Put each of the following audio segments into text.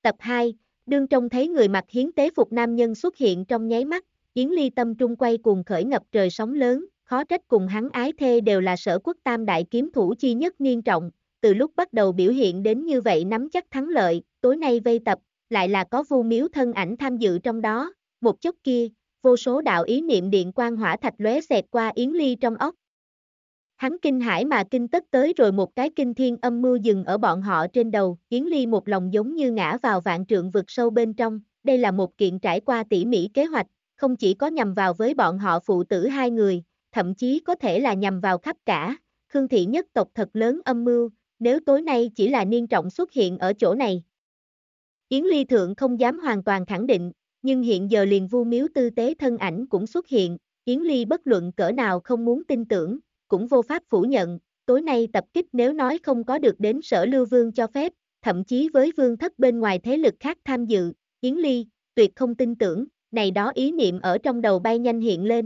Tập 2, đương trông thấy người mặc hiến tế phục nam nhân xuất hiện trong nháy mắt, Yến Ly tâm trung quay cuồng khởi ngập trời sóng lớn, khó trách cùng hắn ái thê đều là Sở Quốc tam đại kiếm thủ chi nhất Niên Trọng, từ lúc bắt đầu biểu hiện đến như vậy nắm chắc thắng lợi, tối nay vây tập, lại là có Vu Miếu thân ảnh tham dự trong đó, một chốc kia, vô số đạo ý niệm điện quang hỏa thạch lóe xẹt qua Yến Ly trong óc. Hắn kinh hãi mà kinh tất tới rồi một cái kinh thiên âm mưu dừng ở bọn họ trên đầu, Yến Ly một lòng giống như ngã vào vạn trượng vực sâu bên trong, đây là một kiện trải qua tỉ mỉ kế hoạch, không chỉ có nhằm vào với bọn họ phụ tử hai người, thậm chí có thể là nhằm vào khắp cả, Khương thị nhất tộc thật lớn âm mưu, nếu tối nay chỉ là Niên Trọng xuất hiện ở chỗ này. Yến Ly thượng không dám hoàn toàn khẳng định, nhưng hiện giờ liền Vu Miếu tư tế thân ảnh cũng xuất hiện, Yến Ly bất luận cỡ nào không muốn tin tưởng, cũng vô pháp phủ nhận, tối nay tập kích nếu nói không có được đến Sở Lưu Vương cho phép, thậm chí với vương thất bên ngoài thế lực khác tham dự, Yến Ly, tuyệt không tin tưởng, này đó ý niệm ở trong đầu bay nhanh hiện lên.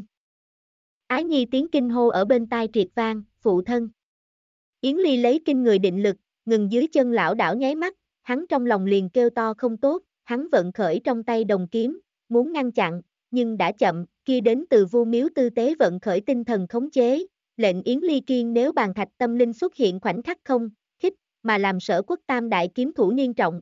Ái Nhi tiếng kinh hô ở bên tai triệt vang, phụ thân. Yến Ly lấy kinh người định lực, ngừng dưới chân lão đảo nháy mắt, hắn trong lòng liền kêu to không tốt, hắn vận khởi trong tay đồng kiếm, muốn ngăn chặn, nhưng đã chậm, kia đến từ Vu Miếu tư tế vận khởi tinh thần khống chế, lệnh Yến Ly kiên nếu bàn thạch tâm linh xuất hiện khoảnh khắc không, khích, mà làm Sở Quốc tam đại kiếm thủ Niên Trọng.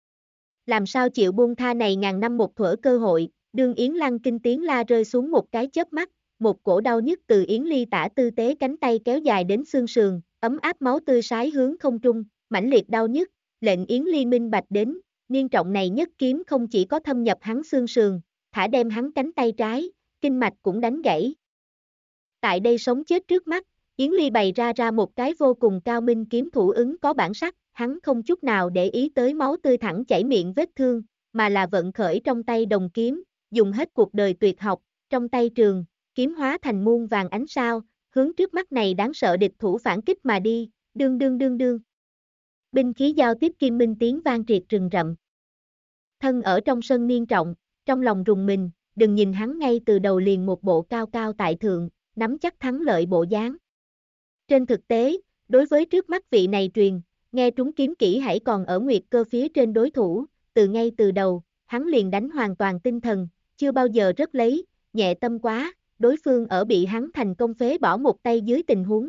Làm sao chịu buông tha này ngàn năm một thuở cơ hội, đương Yến Lăng kinh tiếng la rơi xuống một cái chớp mắt, một cổ đau nhức từ Yến Ly tả tư tế cánh tay kéo dài đến xương sườn, ấm áp máu tươi sái hướng không trung, mãnh liệt đau nhức, lệnh Yến Ly minh bạch đến, Niên Trọng này nhất kiếm không chỉ có thâm nhập hắn xương sườn, thả đem hắn cánh tay trái, kinh mạch cũng đánh gãy. Tại đây sống chết trước mắt, Yến Ly bày ra một cái vô cùng cao minh kiếm thủ ứng có bản sắc, hắn không chút nào để ý tới máu tươi thẳng chảy miệng vết thương, mà là vận khởi trong tay đồng kiếm, dùng hết cuộc đời tuyệt học, trong tay trường, kiếm hóa thành muôn vàng ánh sao, hướng trước mắt này đáng sợ địch thủ phản kích mà đi, đương đương đương đương. Binh khí giao tiếp kim minh tiếng vang triệt rừng rậm. Thân ở trong sân Niên Trọng, trong lòng rùng mình, đừng nhìn hắn ngay từ đầu liền một bộ cao cao tại thượng, nắm chắc thắng lợi bộ dáng. Trên thực tế, đối với trước mắt vị này truyền, nghe trúng kiếm kỹ hãy còn ở nguyệt cơ phía trên đối thủ, từ ngay từ đầu, hắn liền đánh hoàn toàn tinh thần, chưa bao giờ rất lấy, nhẹ tâm quá, đối phương ở bị hắn thành công phế bỏ một tay dưới tình huống.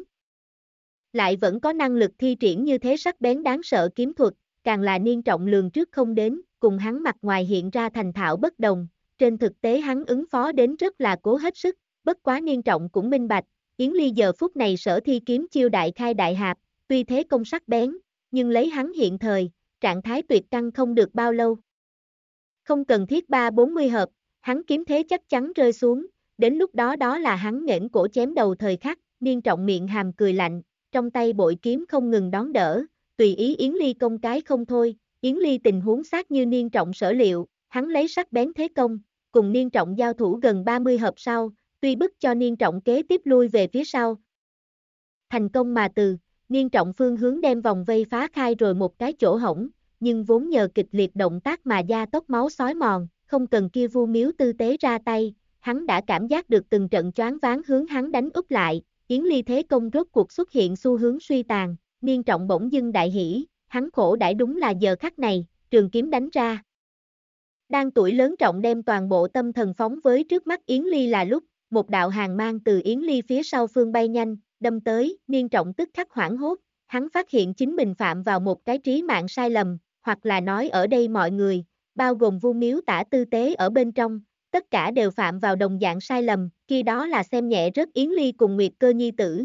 Lại vẫn có năng lực thi triển như thế sắc bén đáng sợ kiếm thuật, càng là Niên Trọng lường trước không đến, cùng hắn mặt ngoài hiện ra thành thạo bất đồng, trên thực tế hắn ứng phó đến rất là cố hết sức, bất quá Niên Trọng cũng minh bạch, Yến Ly giờ phút này sở thi kiếm chiêu đại khai đại hạp, tuy thế công sắc bén, nhưng lấy hắn hiện thời, trạng thái tuyệt căng không được bao lâu. Không cần thiết 30-40 hợp, hắn kiếm thế chắc chắn rơi xuống, đến lúc đó đó là hắn nghển cổ chém đầu thời khắc, Niên Trọng miệng hàm cười lạnh, trong tay bội kiếm không ngừng đón đỡ, tùy ý Yến Ly công cái không thôi, Yến Ly tình huống xác như Niên Trọng sở liệu, hắn lấy sắc bén thế công, cùng Niên Trọng giao thủ gần 30 hợp sau, tuy bức cho Niên Trọng kế tiếp lui về phía sau. Thành công mà từ, Niên Trọng phương hướng đem vòng vây phá khai rồi một cái chỗ hổng, nhưng vốn nhờ kịch liệt động tác mà da tóc máu xói mòn, không cần kia Vu Miếu tư tế ra tay, hắn đã cảm giác được từng trận choáng váng hướng hắn đánh úp lại, Yến Ly thế công rốt cuộc xuất hiện xu hướng suy tàn, Niên Trọng bỗng dưng đại hỉ, hắn khổ đãi đúng là giờ khắc này, trường kiếm đánh ra. Đang tuổi lớn Trọng đem toàn bộ tâm thần phóng với trước mắt Yến Ly là lúc, một đạo hàn mang từ Yến Ly phía sau phương bay nhanh, đâm tới, Niên Trọng tức khắc hoảng hốt, hắn phát hiện chính mình phạm vào một cái trí mạng sai lầm, hoặc là nói ở đây mọi người, bao gồm Vu Miếu tả tư tế ở bên trong, tất cả đều phạm vào đồng dạng sai lầm, khi đó là xem nhẹ rất Yến Ly cùng Nguyệt Cơ nhi tử.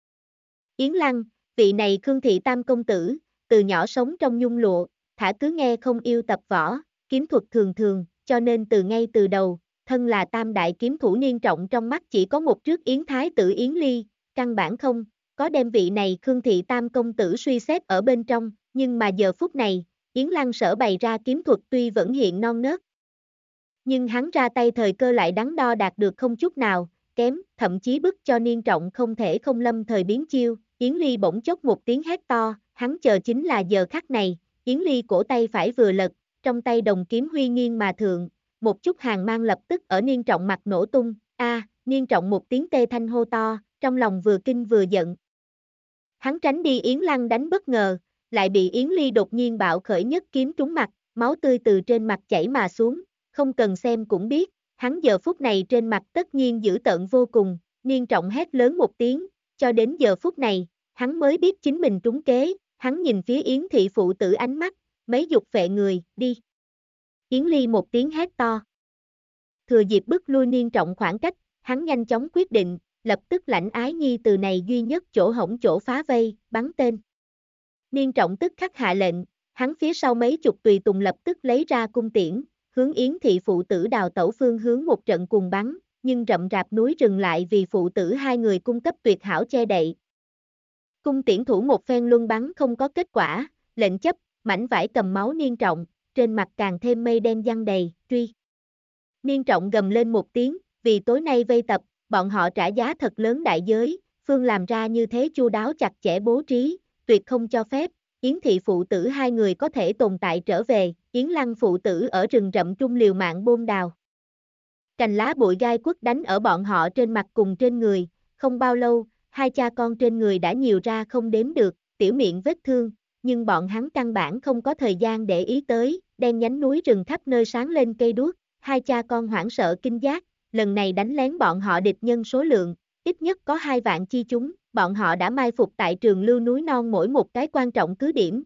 Yến Lăng, vị này Khương thị tam công tử, từ nhỏ sống trong nhung lụa, thả cứ nghe không yêu tập võ, kiếm thuật thường thường, cho nên từ ngay từ đầu, thân là tam đại kiếm thủ Niên Trọng trong mắt chỉ có một trước Yến Thái tử Yến Ly, căn bản không, có đem vị này Khương thị tam công tử suy xét ở bên trong, nhưng mà giờ phút này, Yến Lăng sở bày ra kiếm thuật tuy vẫn hiện non nớt, nhưng hắn ra tay thời cơ lại đắn đo đạt được không chút nào, kém, thậm chí bức cho Niên Trọng không thể không lâm thời biến chiêu, Yến Ly bỗng chốc một tiếng hét to, hắn chờ chính là giờ khắc này, Yến Ly cổ tay phải vừa lật, trong tay đồng kiếm huy nghiêng mà thượng, một chút hàn mang lập tức ở Niên Trọng mặt nổ tung, Niên Trọng một tiếng tê thanh hô to, trong lòng vừa kinh vừa giận. Hắn tránh đi Yến Lăng đánh bất ngờ, lại bị Yến Ly đột nhiên bạo khởi nhất kiếm trúng mặt, máu tươi từ trên mặt chảy mà xuống, không cần xem cũng biết, hắn giờ phút này trên mặt tất nhiên dữ tợn vô cùng, Niên Trọng hét lớn một tiếng, cho đến giờ phút này, hắn mới biết chính mình trúng kế, hắn nhìn phía Yến thị phụ tử ánh mắt, mấy dục phệ người, đi. Yến Ly một tiếng hét to. Thừa dịp bức lui Niên Trọng khoảng cách, hắn nhanh chóng quyết định, lập tức lãnh Ái Nhi từ này duy nhất chỗ hổng chỗ phá vây, bắn tên. Niên Trọng tức khắc hạ lệnh, hắn phía sau mấy chục tùy tùng lập tức lấy ra cung tiễn, hướng Yến thị phụ tử đào tẩu phương hướng một trận cùng bắn, nhưng rậm rạp núi rừng lại vì phụ tử hai người cung cấp tuyệt hảo che đậy. Cung tiễn thủ một phen luân bắn không có kết quả, lệnh chấp, mảnh vải cầm máu Niên Trọng, trên mặt càng thêm mây đen giăng đầy, truy. Niên Trọng gầm lên một tiếng, vì tối nay vây tập, bọn họ trả giá thật lớn đại giới, Phương làm ra như thế chu đáo chặt chẽ bố trí, tuyệt không cho phép, Yến thị phụ tử hai người có thể tồn tại trở về, Yến Lăng phụ tử ở rừng rậm trung liều mạng bôn đào. Cành lá bụi gai quất đánh ở bọn họ trên mặt cùng trên người, không bao lâu, hai cha con trên người đã nhiều ra không đếm được, tiểu miệng vết thương, nhưng bọn hắn căn bản không có thời gian để ý tới, đen nhánh núi rừng khắp nơi sáng lên cây đuốc, hai cha con hoảng sợ kinh giác, lần này đánh lén bọn họ địch nhân số lượng, ít nhất có 2 vạn chi chúng, bọn họ đã mai phục tại Trường Lưu núi non mỗi một cái quan trọng cứ điểm.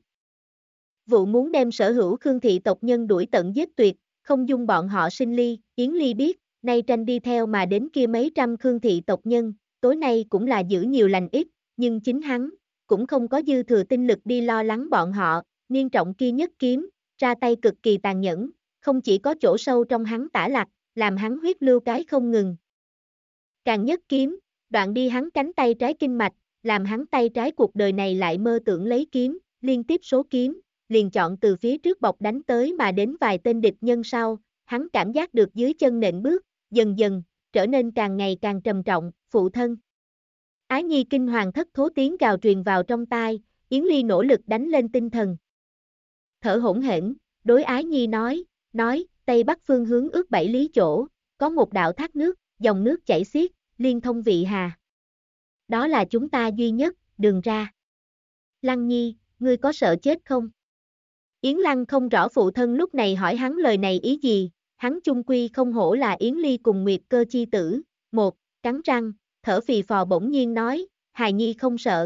Vụ muốn đem sở hữu Khương thị tộc nhân đuổi tận giết tuyệt, không dung bọn họ sinh ly, Yến Ly biết, nay tranh đi theo mà đến kia mấy trăm Khương thị tộc nhân, tối nay cũng là giữ nhiều lành ít, nhưng chính hắn, cũng không có dư thừa tinh lực đi lo lắng bọn họ, Niên Trọng kia nhất kiếm, ra tay cực kỳ tàn nhẫn, không chỉ có chỗ sâu trong hắn tả lạc, làm hắn huyết lưu cái không ngừng. Càng nhất kiếm, đoạn đi hắn cánh tay trái kinh mạch, làm hắn tay trái cuộc đời này lại mơ tưởng lấy kiếm, liên tiếp số kiếm, liền chọn từ phía trước bọc đánh tới mà đến vài tên địch nhân sau, hắn cảm giác được dưới chân nện bước, dần dần, trở nên càng ngày càng trầm trọng, phụ thân. Ái Nhi kinh hoàng thất thố tiếng gào truyền vào trong tai, Yến Ly nỗ lực đánh lên tinh thần. Thở hổn hển, đối Ái Nhi nói, Tây Bắc phương hướng ước 7 lý chỗ, có một đạo thác nước, dòng nước chảy xiết, liên thông vị hà. Đó là chúng ta duy nhất, đường ra. Lăng Nhi, ngươi có sợ chết không? Yến Lăng không rõ phụ thân lúc này hỏi hắn lời này ý gì, hắn chung quy không hổ là Yến Ly cùng Nguyệt Cơ chi tử, một, cắn răng, thở phì phò bỗng nhiên nói, hài nhi không sợ.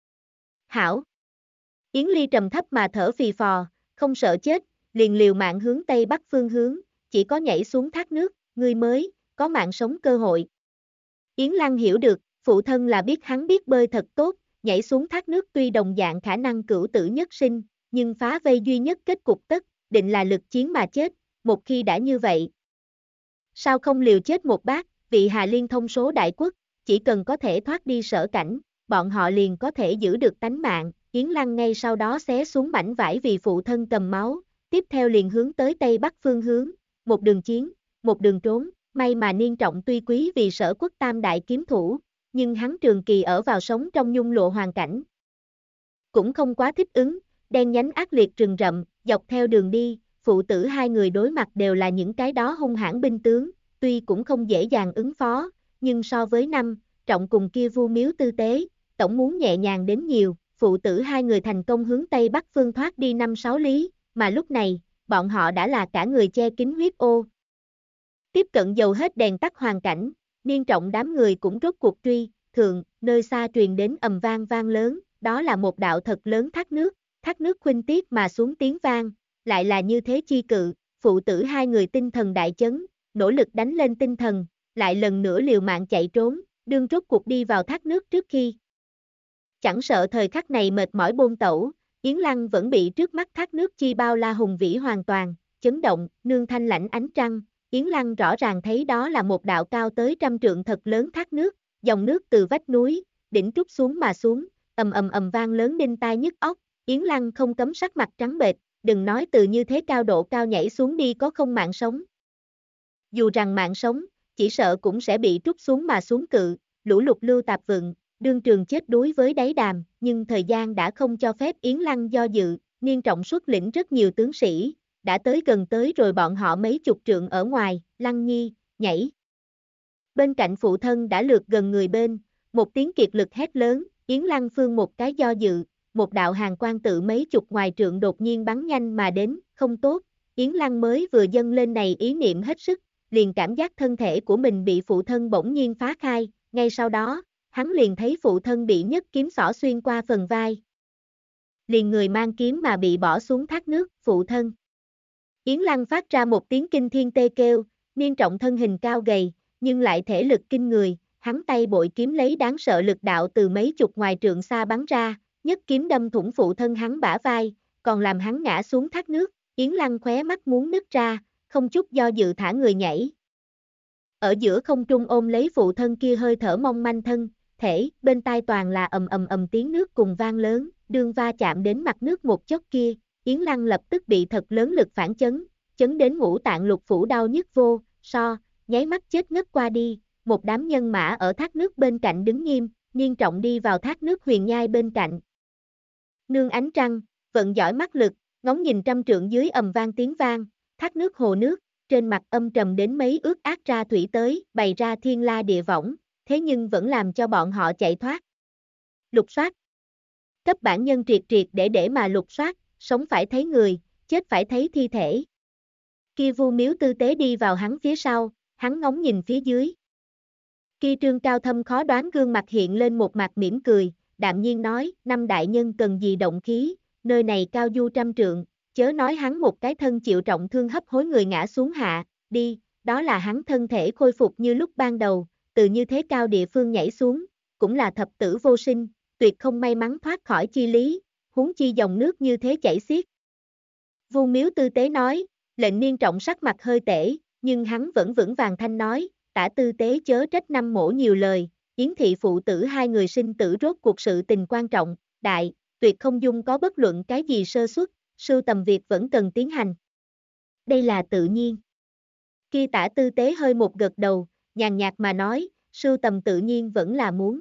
Hảo. Yến Ly trầm thấp mà thở phì phò, không sợ chết, liền liều mạng hướng Tây Bắc phương hướng, chỉ có nhảy xuống thác nước, ngươi mới, có mạng sống cơ hội. Yến Lăng hiểu được, phụ thân là biết hắn biết bơi thật tốt, nhảy xuống thác nước tuy đồng dạng khả năng cửu tử nhất sinh, nhưng phá vây duy nhất kết cục tất, định là lực chiến mà chết, một khi đã như vậy. Sao không liều chết một bát, vị Hà Liên thông số đại quốc, chỉ cần có thể thoát đi sở cảnh, bọn họ liền có thể giữ được tánh mạng, Yến Lăng ngay sau đó xé xuống mảnh vải vì phụ thân cầm máu, tiếp theo liền hướng tới Tây Bắc phương hướng, một đường chiến, một đường trốn, may mà Niên Trọng tuy quý vì sở quốc tam đại kiếm thủ, nhưng hắn trường kỳ ở vào sống trong nhung lụa hoàn cảnh. Cũng không quá thích ứng, đen nhánh ác liệt rừng rậm, dọc theo đường đi, phụ tử hai người đối mặt đều là những cái đó hung hãn binh tướng, tuy cũng không dễ dàng ứng phó, nhưng so với năm, Trọng cùng kia Vu Miếu tư tế, tổng muốn nhẹ nhàng đến nhiều, phụ tử hai người thành công hướng Tây Bắc phương thoát đi 5-6 lý, mà lúc này, bọn họ đã là cả người che kín huyết ô. Tiếp cận dầu hết đèn tắt hoàn cảnh, Niên Trọng đám người cũng rốt cuộc truy, thường, nơi xa truyền đến ầm vang vang lớn, đó là một đạo thật lớn thác nước khuynh tiết mà xuống tiếng vang, lại là như thế chi cự, phụ tử hai người tinh thần đại chấn, nỗ lực đánh lên tinh thần, lại lần nữa liều mạng chạy trốn, đương rốt cuộc đi vào thác nước trước khi. Chẳng sợ thời khắc này mệt mỏi bôn tẩu, Yến Lăng vẫn bị trước mắt thác nước chi bao la hùng vĩ hoàn toàn, chấn động, nương thanh lãnh ánh trăng, Yến Lăng rõ ràng thấy đó là một đạo cao tới 100 trượng thật lớn thác nước, dòng nước từ vách núi, đỉnh trút xuống mà xuống, ầm ầm ầm vang lớn đinh tai nhức óc, Yến Lăng không cấm sắc mặt trắng bệch, đừng nói từ như thế cao độ cao nhảy xuống đi có không mạng sống. Dù rằng mạng sống, chỉ sợ cũng sẽ bị trút xuống mà xuống cự, lũ lụt lưu tạp vựng, đương trường chết đuối với đáy đàm, nhưng thời gian đã không cho phép Yến Lăng do dự, Niên Trọng xuất lĩnh rất nhiều tướng sĩ, đã tới gần tới rồi bọn họ mấy chục trượng ở ngoài, Lăng Nhi, nhảy. Bên cạnh phụ thân đã lượt gần người bên, một tiếng kiệt lực hét lớn, Yến Lăng phương một cái do dự, một đạo hàn quang tự mấy chục ngoài trượng đột nhiên bắn nhanh mà đến, không tốt, Yến Lăng mới vừa dâng lên này ý niệm hết sức, liền cảm giác thân thể của mình bị phụ thân bỗng nhiên phá khai, ngay sau đó, hắn liền thấy phụ thân bị nhất kiếm xỏ xuyên qua phần vai. Liền người mang kiếm mà bị bỏ xuống thác nước, phụ thân. Yến Lăng phát ra một tiếng kinh thiên tê kêu, Niên Trọng thân hình cao gầy, nhưng lại thể lực kinh người, hắn tay bội kiếm lấy đáng sợ lực đạo từ mấy chục ngoài trượng xa bắn ra, nhất kiếm đâm thủng phụ thân hắn bả vai, còn làm hắn ngã xuống thác nước, Yến Lăng khóe mắt muốn nứt ra, không chút do dự thả người nhảy. Ở giữa không trung ôm lấy phụ thân kia hơi thở mong manh thân, thể, bên tai toàn là ầm ầm ầm tiếng nước cùng vang lớn, đương va chạm đến mặt nước một chốc kia, Yến Lăng lập tức bị thật lớn lực phản chấn, chấn đến ngũ tạng lục phủ đau nhức vô, nháy mắt chết ngất qua đi, một đám nhân mã ở thác nước bên cạnh đứng nghiêm, Niên Trọng đi vào thác nước huyền nhai bên cạnh. Nương ánh trăng, vận giỏi mắt lực, ngóng nhìn trăm trượng dưới ầm vang tiếng vang, thác nước hồ nước, trên mặt âm trầm đến mấy ước át ra thủy tới, bày ra thiên la địa võng, thế nhưng vẫn làm cho bọn họ chạy thoát. Lục soát. Cấp bản nhân triệt triệt để mà lục soát, sống phải thấy người, chết phải thấy thi thể. Kia Vu Miếu tư tế đi vào hắn phía sau, hắn ngóng nhìn phía dưới. Kia trương cao thâm khó đoán gương mặt hiện lên một mặt mỉm cười, đạm nhiên nói, năm đại nhân cần gì động khí, nơi này cao du trăm trượng, chớ nói hắn một cái thân chịu trọng thương hấp hối người ngã xuống hạ, đi, đó là hắn thân thể khôi phục như lúc ban đầu, từ như thế cao địa phương nhảy xuống, cũng là thập tử vô sinh, tuyệt không may mắn thoát khỏi chi lý, huống chi dòng nước như thế chảy xiết. Vu Miếu tư tế nói, lệnh Niên Trọng sắc mặt hơi tễ, nhưng hắn vẫn vững vàng thanh nói, tả tư tế chớ trách năm mỗ nhiều lời, Yến thị phụ tử hai người sinh tử rốt cuộc sự tình quan trọng, đại, tuyệt không dung có bất luận cái gì sơ suất, sưu tầm việc vẫn cần tiến hành. Đây là tự nhiên. Kia tả tư tế hơi một gật đầu, nhàn nhạt mà nói, sưu tầm tự nhiên vẫn là muốn.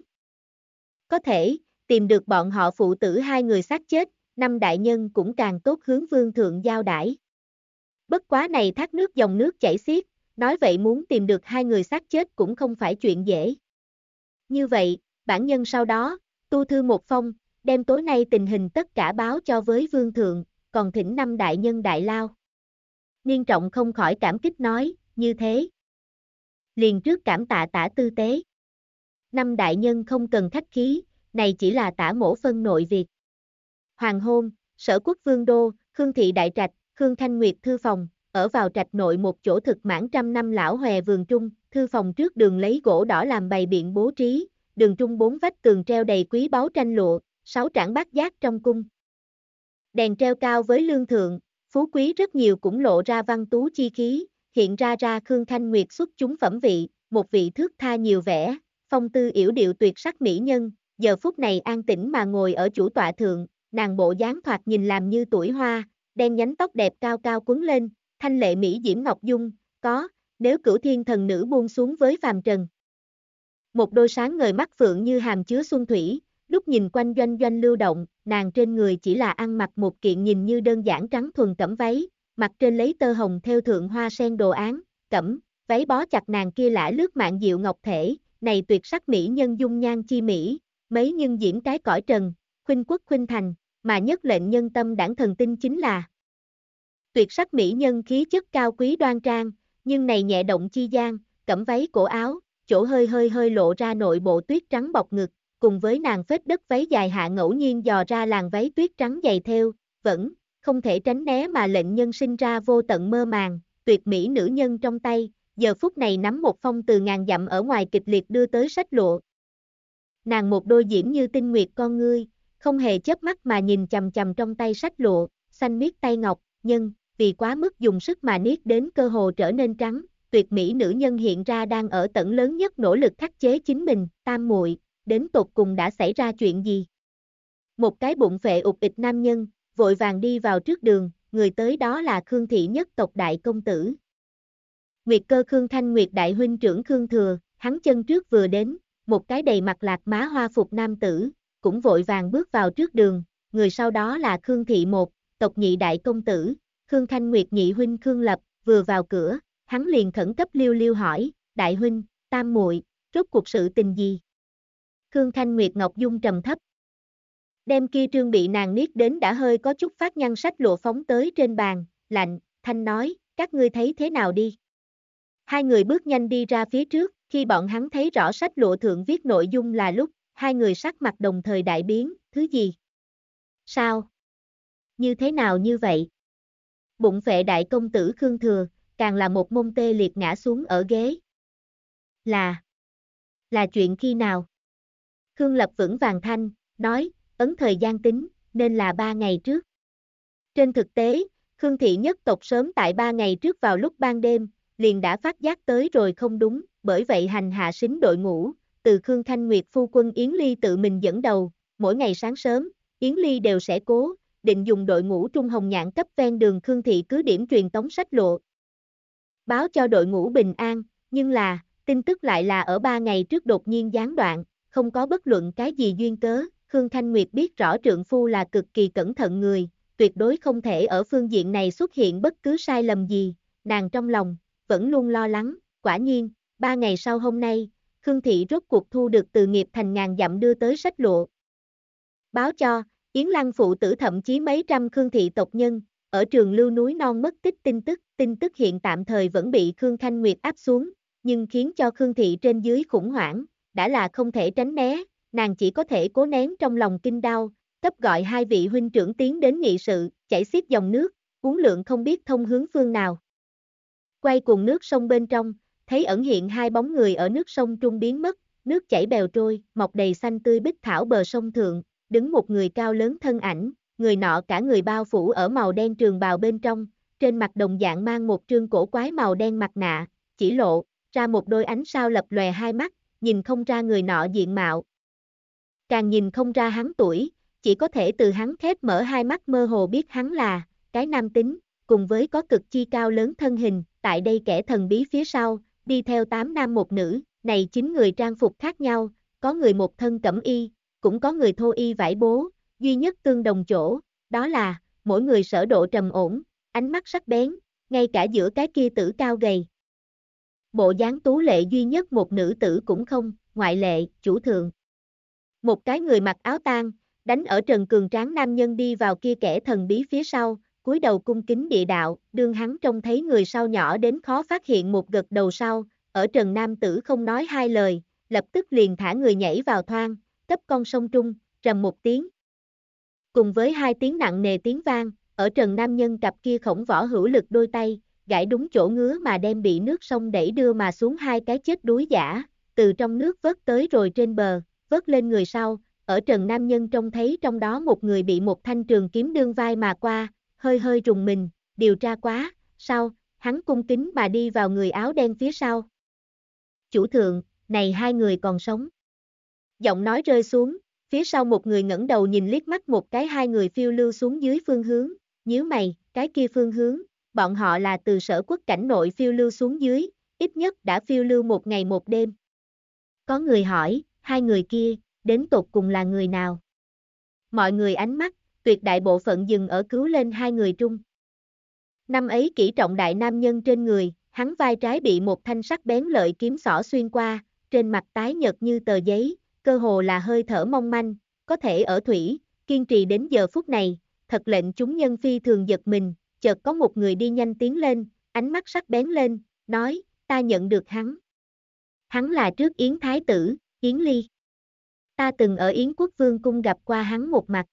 Có thể, tìm được bọn họ phụ tử hai người xác chết, năm đại nhân cũng càng tốt hướng vương thượng giao đãi. Bất quá này thác nước dòng nước chảy xiết, nói vậy muốn tìm được hai người xác chết cũng không phải chuyện dễ. Như vậy, bản nhân sau đó, tu thư một phong, đem tối nay tình hình tất cả báo cho với vương thượng, còn thỉnh năm đại nhân đại lao. Niên Trọng không khỏi cảm kích nói, như thế. Liền trước cảm tạ tả tư tế. Năm đại nhân không cần khách khí, này chỉ là tả mổ phân nội việc. Hoàng hôn, Sở Quốc Vương Đô, Khương Thị Đại Trạch, Khương Thanh Nguyệt thư phòng, ở vào trạch nội một chỗ thực mãn trăm năm lão hòe vườn trung, thư phòng trước đường lấy gỗ đỏ làm bày biện bố trí, đường trung bốn vách tường treo đầy quý báu tranh lụa, 6 trảng bát giác trong cung. Đèn treo cao với lương thượng, phú quý rất nhiều cũng lộ ra văn tú chi khí, hiện ra Khương Thanh Nguyệt xuất chúng phẩm vị, một vị thước tha nhiều vẻ, phong tư yểu điệu tuyệt sắc mỹ nhân, giờ phút này an tĩnh mà ngồi ở chủ tọa thượng, nàng bộ dáng thoạt nhìn làm như tuổi hoa, đen nhánh tóc đẹp cao cao quấn lên, thanh lệ mỹ diễm ngọc dung, có, nếu cửu thiên thần nữ buông xuống với phàm trần. Một đôi sáng ngời mắt phượng như hàm chứa xuân thủy, lúc nhìn quanh doanh doanh lưu động, nàng trên người chỉ là ăn mặc một kiện nhìn như đơn giản trắng thuần cẩm váy, mặt trên lấy tơ hồng theo thượng hoa sen đồ án, cẩm, váy bó chặt nàng kia lả lướt mạn diệu ngọc thể, này tuyệt sắc mỹ nhân dung nhan chi mỹ, mấy nhân diễm cái cõi trần, khuynh quốc khuynh thành, mà nhất lệnh nhân tâm đãng thần tinh chính là tuyệt sắc mỹ nhân khí chất cao quý đoan trang, nhưng này nhẹ động chi gian, cẩm váy cổ áo, chỗ hơi lộ ra nội bộ tuyết trắng bọc ngực, cùng với nàng phết đất váy dài hạ ngẫu nhiên dò ra làn váy tuyết trắng dày theo, vẫn không thể tránh né mà lệnh nhân sinh ra vô tận mơ màng, tuyệt mỹ nữ nhân trong tay, giờ phút này nắm một phong từ ngàn dặm ở ngoài kịch liệt đưa tới sách lụa. Nàng một đôi diễm như tinh nguyệt con ngươi, không hề chớp mắt mà nhìn chằm chằm trong tay sách lụa, xanh miết tay ngọc, nhưng vì quá mức dùng sức mà niết đến cơ hồ trở nên trắng, tuyệt mỹ nữ nhân hiện ra đang ở tận lớn nhất nỗ lực khắc chế chính mình, tam muội, đến tột cùng đã xảy ra chuyện gì? Một cái bụng phệ ụt ịch nam nhân, vội vàng đi vào trước đường, người tới đó là Khương thị nhất tộc đại công tử. Nguyệt cơ Khương Thanh Nguyệt đại huynh trưởng Khương Thừa, hắn chân trước vừa đến, một cái đầy mặt lạc má hoa phục nam tử, cũng vội vàng bước vào trước đường, người sau đó là Khương thị một, tộc nhị đại công tử, Khương Thanh Nguyệt nhị huynh Khương Lập, vừa vào cửa, hắn liền khẩn cấp liêu hỏi, đại huynh, tam muội, rốt cuộc sự tình gì? Khương Thanh Nguyệt ngọc dung trầm thấp. Đem kia trương bị nàng niết đến đã hơi có chút phát nhăn sách lụa phóng tới trên bàn, lạnh, thanh nói, các ngươi thấy thế nào đi. Hai người bước nhanh đi ra phía trước, khi bọn hắn thấy rõ sách lụa thượng viết nội dung là lúc, hai người sắc mặt đồng thời đại biến, thứ gì? Sao? Như thế nào như vậy? Bụng phệ đại công tử Khương Thừa, càng là một mông tê liệt ngã xuống ở ghế. Là chuyện khi nào? Khương Lập vững vàng thanh, nói, ấn thời gian tính, nên là 3 ngày trước. Trên thực tế, Khương thị nhất tộc sớm tại 3 ngày trước vào lúc ban đêm, liền đã phát giác tới rồi không đúng, bởi vậy hành hạ sính đội ngũ, từ Khương Thanh Nguyệt phu quân Yến Ly tự mình dẫn đầu, mỗi ngày sáng sớm, Yến Ly đều sẽ cố, định dùng đội ngũ Trung Hồng Nhạn cấp ven đường Khương thị cứ điểm truyền tống sách lụa. Báo cho đội ngũ bình an, nhưng là, tin tức lại là ở 3 ngày trước đột nhiên gián đoạn, không có bất luận cái gì duyên cớ, Khương Thanh Nguyệt biết rõ trượng phu là cực kỳ cẩn thận người, tuyệt đối không thể ở phương diện này xuất hiện bất cứ sai lầm gì, nàng trong lòng, vẫn luôn lo lắng, quả nhiên, 3 ngày sau hôm nay, Khương thị rốt cuộc thu được từ nghiệp thành ngàn dặm đưa tới sách lụa. Báo cho, Yến Lăng phụ tử thậm chí mấy trăm Khương thị tộc nhân, ở trường lưu núi non mất tích tin tức hiện tạm thời vẫn bị Khương Thanh Nguyệt áp xuống, nhưng khiến cho Khương thị trên dưới khủng hoảng, đã là không thể tránh né, nàng chỉ có thể cố nén trong lòng kinh đau, cấp gọi hai vị huynh trưởng tiến đến nghị sự, chảy xiết dòng nước, uốn lượn không biết thông hướng phương nào. Quay cùng nước sông bên trong, thấy ẩn hiện hai bóng người ở nước sông trung biến mất, nước chảy bèo trôi, mọc đầy xanh tươi bích thảo bờ sông thượng, đứng một người cao lớn thân ảnh, người nọ cả người bao phủ ở màu đen trường bào bên trong, trên mặt đồng dạng mang một trương cổ quái màu đen mặt nạ, chỉ lộ ra một đôi ánh sao lập lòe hai mắt, nhìn không ra người nọ diện mạo. Càng nhìn không ra hắn tuổi, chỉ có thể từ hắn khép mở hai mắt mơ hồ biết hắn là cái nam tính, cùng với có cực chi cao lớn thân hình, tại đây kẻ thần bí phía sau, đi theo 8 nam một nữ, này 9 người trang phục khác nhau, có người một thân cẩm y, cũng có người thô y vải bố, duy nhất tương đồng chỗ, đó là, mỗi người sở độ trầm ổn, ánh mắt sắc bén, ngay cả giữa cái kia tử cao gầy. Bộ dáng tú lệ duy nhất một nữ tử cũng không, ngoại lệ, chủ thượng. Một cái người mặc áo tang, đánh ở trần cường tráng nam nhân đi vào kia kẻ thần bí phía sau, cúi đầu cung kính địa đạo, đương hắn trông thấy người sau nhỏ đến khó phát hiện một gật đầu sau, ở trần nam tử không nói hai lời, lập tức liền thả người nhảy vào thoang, cấp con sông trung, trầm một tiếng. Cùng với hai tiếng nặng nề tiếng vang, ở trần nam nhân cặp kia khổng võ hữu lực đôi tay, gãi đúng chỗ ngứa mà đem bị nước sông đẩy đưa mà xuống hai cái chết đuối giả, từ trong nước vớt tới rồi trên bờ, vớt lên người sau, ở trần nam nhân trông thấy trong đó một người bị một thanh trường kiếm đương vai mà qua, hơi hơi rùng mình, điều tra quá, sau, hắn cung kính mà đi vào người áo đen phía sau. Chủ thượng, này hai người còn sống. Giọng nói rơi xuống, phía sau một người ngẩng đầu nhìn liếc mắt một cái hai người phiêu lưu xuống dưới phương hướng, nhíu mày, cái kia phương hướng, bọn họ là từ Sở Quốc cảnh nội phiêu lưu xuống dưới, ít nhất đã phiêu lưu một ngày một đêm. Có người hỏi, hai người kia, đến tột cùng là người nào? Mọi người ánh mắt, tuyệt đại bộ phận dừng ở cứu lên hai người trung. Năm ấy kỹ trọng đại nam nhân trên người, hắn vai trái bị một thanh sắc bén lợi kiếm xỏ xuyên qua, trên mặt tái nhợt như tờ giấy, cơ hồ là hơi thở mong manh, có thể ở thủy, kiên trì đến giờ phút này, thật lệnh chúng nhân phi thường giật mình, chợt có một người đi nhanh tiến lên, ánh mắt sắc bén lên, nói, ta nhận được hắn. Hắn là trước Yến Thái tử, Yến Ly. Ta từng ở Yến Quốc Vương cung gặp qua hắn một mặt.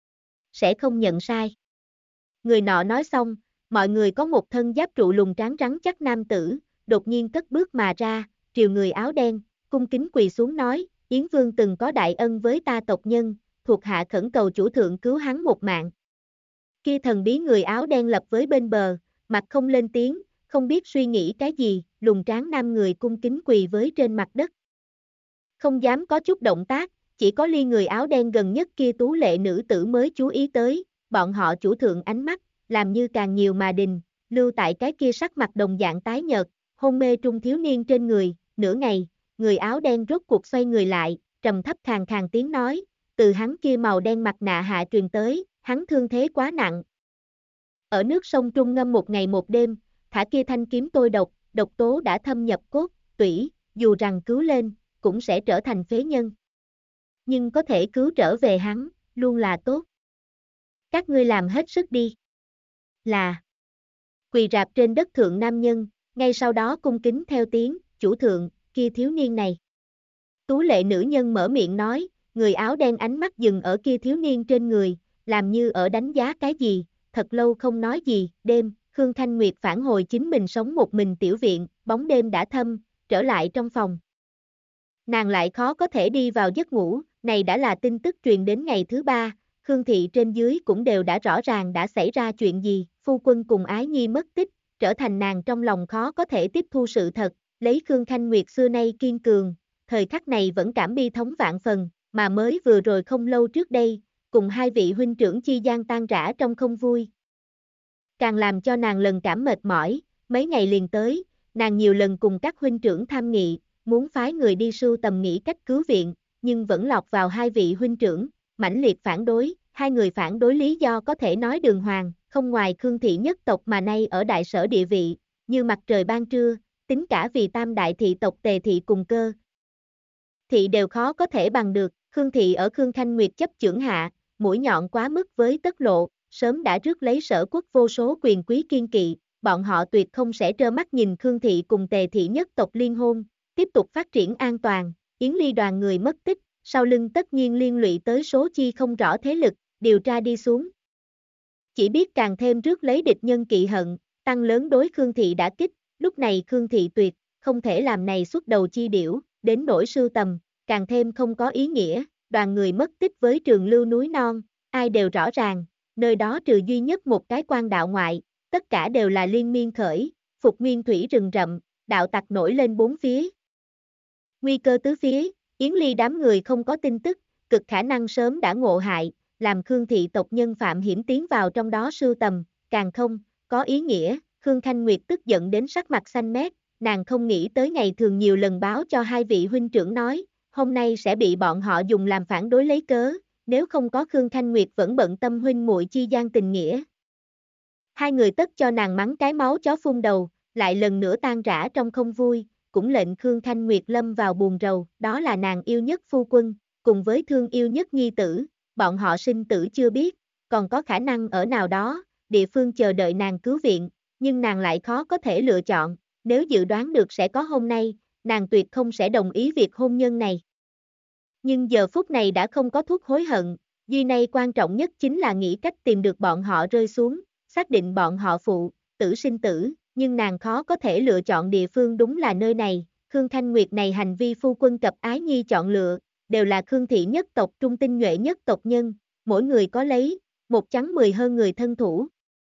Sẽ không nhận sai. Người nọ nói xong, mọi người có một thân giáp trụ lùng tráng rắn chắc nam tử, đột nhiên cất bước mà ra, triều người áo đen, cung kính quỳ xuống nói, Yến Vương từng có đại ân với ta tộc nhân, thuộc hạ khẩn cầu chủ thượng cứu hắn một mạng. Kia thần bí người áo đen lập với bên bờ, mặt không lên tiếng, không biết suy nghĩ cái gì, lùng tráng nam người cung kính quỳ với trên mặt đất. Không dám có chút động tác, chỉ có ly người áo đen gần nhất kia tú lệ nữ tử mới chú ý tới, bọn họ chủ thượng ánh mắt, làm như càng nhiều mà đình, lưu tại cái kia sắc mặt đồng dạng tái nhợt, hôn mê trung thiếu niên trên người, nửa ngày, người áo đen rốt cuộc xoay người lại, trầm thấp khàn khàn tiếng nói, từ hắn kia màu đen mặt nạ hạ truyền tới, hắn thương thế quá nặng. Ở nước sông Trung ngâm một ngày một đêm, thả kia thanh kiếm tôi độc, độc tố đã thâm nhập cốt, tủy, dù rằng cứu lên, cũng sẽ trở thành phế nhân. Nhưng có thể cứu trở về hắn, luôn là tốt. Các ngươi làm hết sức đi. Là. quỳ rạp trên đất thượng nam nhân, ngay sau đó cung kính theo tiếng, chủ thượng, kia thiếu niên này. Tú lệ nữ nhân mở miệng nói, người áo đen ánh mắt dừng ở kia thiếu niên trên người, làm như ở đánh giá cái gì, thật lâu không nói gì, đêm, Khương Thanh Nguyệt phản hồi chính mình sống một mình tiểu viện, bóng đêm đã thâm, trở lại trong phòng. Nàng lại khó có thể đi vào giấc ngủ, này đã là tin tức truyền đến ngày thứ ba, Khương thị trên dưới cũng đều đã rõ ràng đã xảy ra chuyện gì, phu quân cùng ái nhi mất tích, trở thành nàng trong lòng khó có thể tiếp thu sự thật, lấy Khương Thanh Nguyệt xưa nay kiên cường, thời khắc này vẫn cảm bi thống vạn phần, mà mới vừa rồi không lâu trước đây, cùng hai vị huynh trưởng chi gian tan rã trong không vui. Càng làm cho nàng lần cảm mệt mỏi, mấy ngày liền tới, nàng nhiều lần cùng các huynh trưởng tham nghị, muốn phái người đi sưu tầm nghĩ cách cứu viện, nhưng vẫn lọt vào hai vị huynh trưởng, mãnh liệt phản đối, hai người phản đối lý do có thể nói đường hoàng, không ngoài Khương thị nhất tộc mà nay ở đại sở địa vị, như mặt trời ban trưa, tính cả vì tam đại thị tộc Tề thị cùng Cơ thị đều khó có thể bằng được, Khương thị ở Khương Thanh Nguyệt chấp chưởng hạ, mũi nhọn quá mức với tất lộ, sớm đã rước lấy sở quốc vô số quyền quý kiên kỵ, bọn họ tuyệt không sẽ trơ mắt nhìn Khương thị cùng Tề thị nhất tộc liên hôn, tiếp tục phát triển an toàn, Yến Ly đoàn người mất tích, sau lưng tất nhiên liên lụy tới số chi không rõ thế lực, điều tra đi xuống. Chỉ biết càng thêm rước lấy địch nhân kỵ hận, tăng lớn đối Khương thị đã kích, lúc này Khương thị tuyệt, không thể làm này xuất đầu chi điểu, đến nỗi sưu tầm, càng thêm không có ý nghĩa, đoàn người mất tích với trường lưu núi non, ai đều rõ ràng, nơi đó trừ duy nhất một cái quan đạo ngoại, tất cả đều là liên miên khởi, phục nguyên thủy rừng rậm, đạo tặc nổi lên bốn phía. Nguy cơ tứ phía, Yến Ly đám người không có tin tức, cực khả năng sớm đã ngộ hại, làm Khương thị tộc nhân phạm hiểm tiến vào trong đó sưu tầm, càng không, có ý nghĩa, Khương Thanh Nguyệt tức giận đến sắc mặt xanh mét, nàng không nghĩ tới ngày thường nhiều lần báo cho hai vị huynh trưởng nói, hôm nay sẽ bị bọn họ dùng làm phản đối lấy cớ, nếu không có Khương Thanh Nguyệt vẫn bận tâm huynh muội chi gian tình nghĩa. Hai người tất cho nàng mắng cái máu chó phun đầu, lại lần nữa tan rã trong không vui, cũng lệnh Khương Thanh Nguyệt lâm vào buồn rầu, đó là nàng yêu nhất phu quân, cùng với thương yêu nhất nhi tử, bọn họ sinh tử chưa biết, còn có khả năng ở nào đó, địa phương chờ đợi nàng cứu viện, nhưng nàng lại khó có thể lựa chọn, nếu dự đoán được sẽ có hôm nay, nàng tuyệt không sẽ đồng ý việc hôn nhân này. Nhưng giờ phút này đã không có thuốc hối hận, duy nay quan trọng nhất chính là nghĩ cách tìm được bọn họ rơi xuống, xác định bọn họ phụ, tử sinh tử, nhưng nàng khó có thể lựa chọn địa phương đúng là nơi này, Khương Thanh Nguyệt này hành vi phu quân cập ái nhi chọn lựa, đều là Khương thị nhất tộc trung tinh nhuệ nhất tộc nhân, mỗi người có lấy, một trắng 10 hơn người thân thủ.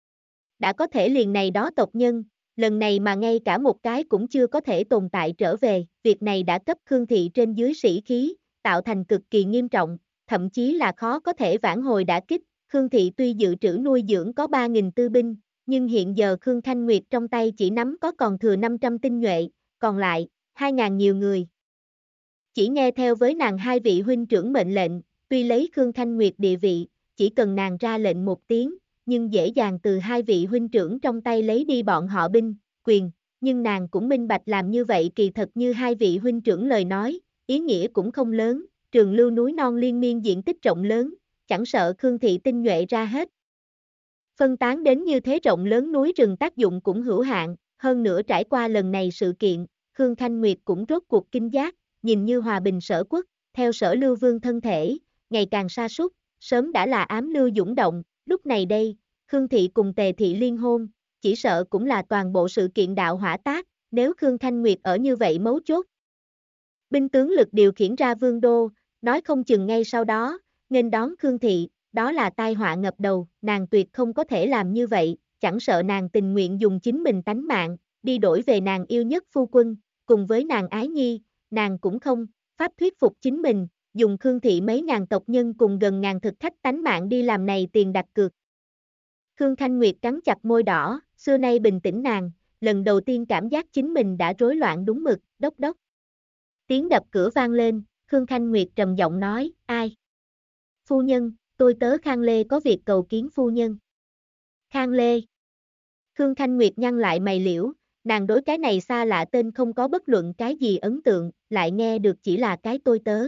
Đã có thể liền này đó tộc nhân, lần này mà ngay cả một cái cũng chưa có thể tồn tại trở về, việc này đã cấp Khương thị trên dưới sĩ khí, tạo thành cực kỳ nghiêm trọng, thậm chí là khó có thể vãn hồi đả kích, Khương thị tuy dự trữ nuôi dưỡng có 3.000 tư binh, nhưng hiện giờ Khương Thanh Nguyệt trong tay chỉ nắm có còn thừa 500 tinh nhuệ, còn lại, 2.000 nhiều người. Chỉ nghe theo với nàng hai vị huynh trưởng mệnh lệnh, tuy lấy Khương Thanh Nguyệt địa vị, chỉ cần nàng ra lệnh một tiếng, nhưng dễ dàng từ hai vị huynh trưởng trong tay lấy đi bọn họ binh, quyền, nhưng nàng cũng minh bạch làm như vậy kỳ thật như hai vị huynh trưởng lời nói, ý nghĩa cũng không lớn, trường lưu núi non liên miên diện tích rộng lớn, chẳng sợ Khương thị tinh nhuệ ra hết. Phân tán đến như thế rộng lớn núi rừng tác dụng cũng hữu hạn, hơn nữa trải qua lần này sự kiện, Khương Thanh Nguyệt cũng rốt cuộc kinh giác, nhìn như hòa bình sở quốc, theo sở lưu vương thân thể, ngày càng sa sút, sớm đã là ám lưu dũng động, lúc này đây, Khương thị cùng Tề thị liên hôn, chỉ sợ cũng là toàn bộ sự kiện đạo hỏa tác, nếu Khương Thanh Nguyệt ở như vậy mấu chốt. Binh tướng lực điều khiển ra vương đô, nói không chừng ngay sau đó, nghênh đón Khương thị, đó là tai họa ngập đầu, nàng tuyệt không có thể làm như vậy, chẳng sợ nàng tình nguyện dùng chính mình tánh mạng, đi đổi về nàng yêu nhất phu quân, cùng với nàng ái nhi, nàng cũng không, pháp thuyết phục chính mình, dùng Khương thị mấy ngàn tộc nhân cùng gần ngàn thực khách tánh mạng đi làm này tiền đặt cược. Khương Thanh Nguyệt cắn chặt môi đỏ, xưa nay bình tĩnh nàng, lần đầu tiên cảm giác chính mình đã rối loạn đúng mực, đốc đốc. Tiếng đập cửa vang lên, Khương Thanh Nguyệt trầm giọng nói, ai? Phu nhân, tôi tớ Khang Lê có việc cầu kiến phu nhân. Khang Lê. Khương Thanh Nguyệt nhăn lại mày liễu, nàng đối cái này xa lạ tên không có bất luận cái gì ấn tượng, lại nghe được chỉ là cái tôi tớ.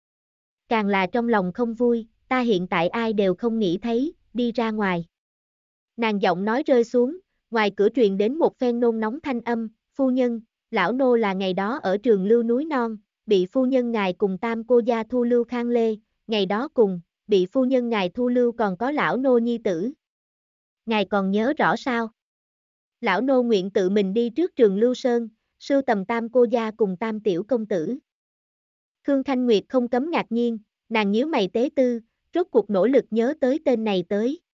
Càng là trong lòng không vui, ta hiện tại ai đều không nghĩ thấy, đi ra ngoài. Nàng giọng nói rơi xuống, ngoài cửa truyền đến một phen nôn nóng thanh âm, phu nhân, lão nô là ngày đó ở Trường Lưu núi non, bị phu nhân ngài cùng tam cô gia thu lưu Khang Lê, ngày đó cùng, bị phu nhân ngài thu lưu còn có lão nô nhi tử. Ngài còn nhớ rõ sao? Lão nô nguyện tự mình đi trước Trường Lưu Sơn, sưu tầm tam cô gia cùng tam tiểu công tử. Khương Thanh Nguyệt không cấm ngạc nhiên, nàng nhíu mày tế tư, rốt cuộc nỗ lực nhớ tới tên này tới.